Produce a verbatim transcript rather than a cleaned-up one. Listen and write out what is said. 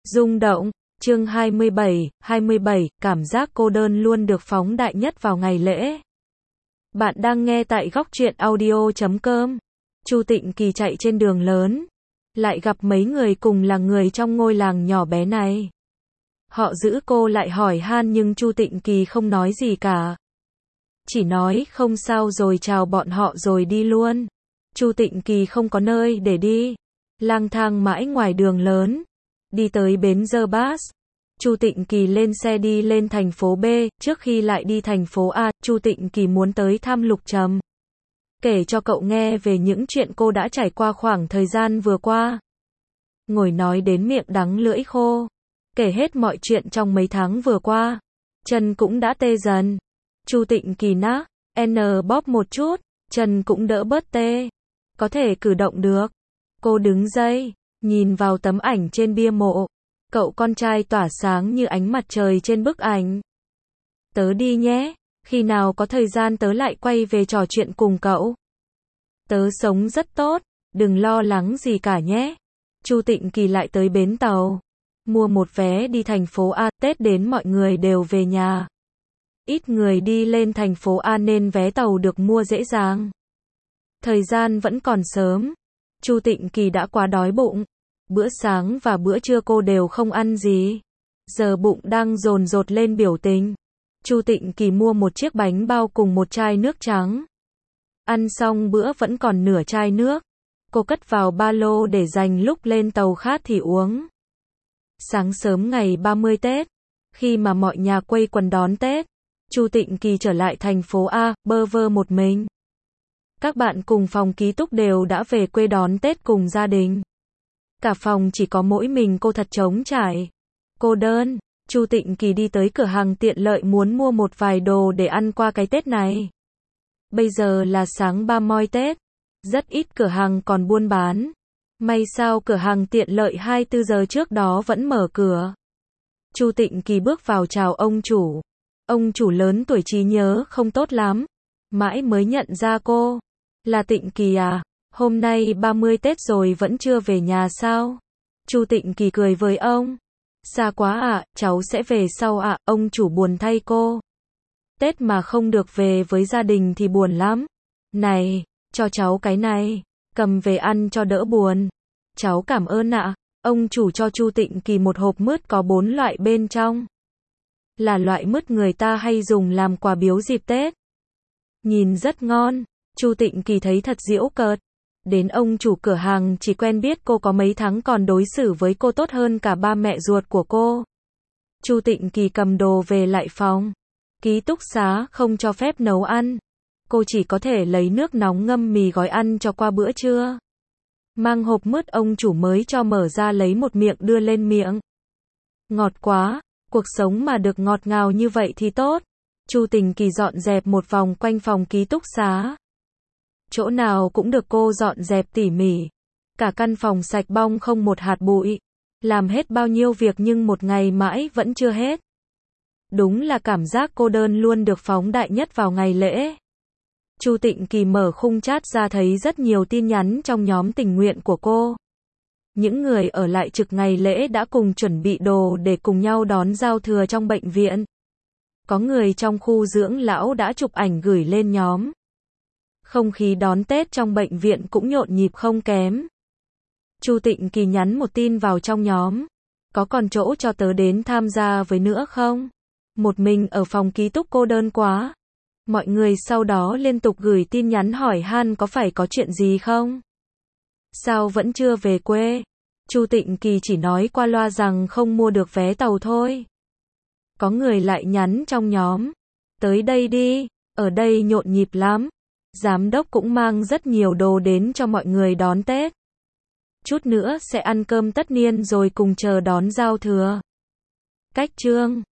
Rung động, chương hai mươi bảy, hai mươi bảy, cảm giác cô đơn luôn được phóng đại nhất vào ngày lễ. Bạn đang nghe tại góc truyện audio chấm com. Chu Tịnh Kỳ chạy trên đường lớn, lại gặp mấy người cùng là người trong ngôi làng nhỏ bé này. Họ giữ cô lại hỏi han nhưng Chu Tịnh Kỳ không nói gì cả. Chỉ nói không sao rồi chào bọn họ rồi đi luôn. Chu Tịnh Kỳ không có nơi để đi, lang thang mãi ngoài đường lớn. Đi tới bến The Bus, Chu Tịnh Kỳ lên xe đi lên thành phố B, trước khi lại đi thành phố A, Chu Tịnh Kỳ muốn tới thăm Lục Trầm. Kể cho cậu nghe về những chuyện cô đã trải qua khoảng thời gian vừa qua. Ngồi nói đến miệng đắng lưỡi khô, kể hết mọi chuyện trong mấy tháng vừa qua. Chân cũng đã tê dần. Chu Tịnh Kỳ nã, N bóp một chút, chân cũng đỡ bớt tê. Có thể cử động được. Cô đứng dậy, nhìn vào tấm ảnh trên bia mộ. Cậu con trai tỏa sáng như ánh mặt trời trên bức ảnh. Tớ đi nhé, khi nào có thời gian tớ lại quay về trò chuyện cùng cậu. Tớ sống rất tốt, đừng lo lắng gì cả nhé. Chu Tịnh Kỳ lại tới bến tàu, mua một vé đi thành phố A, Tết đến mọi người đều về nhà. Ít người đi lên thành phố A nên vé tàu được mua dễ dàng. Thời gian vẫn còn sớm. Chu Tịnh Kỳ đã quá đói bụng. Bữa sáng và bữa trưa cô đều không ăn gì. Giờ bụng đang dồn dột lên biểu tình. Chu Tịnh Kỳ mua một chiếc bánh bao cùng một chai nước trắng. Ăn xong bữa vẫn còn nửa chai nước. Cô cất vào ba lô để dành lúc lên tàu khát thì uống. Sáng sớm ngày ba mươi Tết, khi mà mọi nhà quây quần đón Tết, Chu Tịnh Kỳ trở lại thành phố A, bơ vơ một mình. Các bạn cùng phòng ký túc đều đã về quê đón Tết cùng gia đình. Cả phòng chỉ có mỗi mình cô thật trống trải. Cô đơn. Chu Tịnh Kỳ đi tới cửa hàng tiện lợi muốn mua một vài đồ để ăn qua cái Tết này. Bây giờ là sáng ba mươi Tết. Rất ít cửa hàng còn buôn bán. May sao cửa hàng tiện lợi hai mươi tư giờ trước đó vẫn mở cửa. Chu Tịnh Kỳ bước vào chào ông chủ. Ông chủ lớn tuổi trí nhớ không tốt lắm. Mãi mới nhận ra cô. Là Tịnh Kỳ à? Hôm nay ba mươi Tết rồi vẫn chưa về nhà sao? Chu Tịnh Kỳ cười với ông. Xa quá ạ, à, cháu sẽ về sau ạ, à, ông chủ buồn thay cô. Tết mà không được về với gia đình thì buồn lắm. Này, cho cháu cái này, cầm về ăn cho đỡ buồn. Cháu cảm ơn ạ. À. Ông chủ cho Chu Tịnh Kỳ một hộp mứt có bốn loại bên trong. Là loại mứt người ta hay dùng làm quà biếu dịp Tết. Nhìn rất ngon. Chu Tịnh Kỳ thấy thật giễu cợt. Đến ông chủ cửa hàng chỉ quen biết cô có mấy tháng còn đối xử với cô tốt hơn cả ba mẹ ruột của cô. Chu Tịnh Kỳ cầm đồ về lại phòng. Ký túc xá không cho phép nấu ăn. Cô chỉ có thể lấy nước nóng ngâm mì gói ăn cho qua bữa trưa. Mang hộp mứt ông chủ mới cho mở ra lấy một miệng đưa lên miệng. Ngọt quá, cuộc sống mà được ngọt ngào như vậy thì tốt. Chu Tịnh Kỳ dọn dẹp một vòng quanh phòng ký túc xá. Chỗ nào cũng được cô dọn dẹp tỉ mỉ. Cả căn phòng sạch bong không một hạt bụi. Làm hết bao nhiêu việc nhưng một ngày mãi vẫn chưa hết. Đúng là cảm giác cô đơn luôn được phóng đại nhất vào ngày lễ. Chu Tịnh Kỳ mở khung chat ra thấy rất nhiều tin nhắn trong nhóm tình nguyện của cô. Những người ở lại trực ngày lễ đã cùng chuẩn bị đồ để cùng nhau đón giao thừa trong bệnh viện. Có người trong khu dưỡng lão đã chụp ảnh gửi lên nhóm. Không khí đón Tết trong bệnh viện cũng nhộn nhịp không kém. Chu Tịnh Kỳ nhắn một tin vào trong nhóm. Có còn chỗ cho tớ đến tham gia với nữa không? Một mình ở phòng ký túc cô đơn quá. Mọi người sau đó liên tục gửi tin nhắn hỏi han có phải có chuyện gì không? Sao vẫn chưa về quê? Chu Tịnh Kỳ chỉ nói qua loa rằng không mua được vé tàu thôi. Có người lại nhắn trong nhóm. Tới đây đi, ở đây nhộn nhịp lắm. Giám đốc cũng mang rất nhiều đồ đến cho mọi người đón Tết. Chút nữa sẽ ăn cơm tất niên rồi cùng chờ đón giao thừa. Cách chương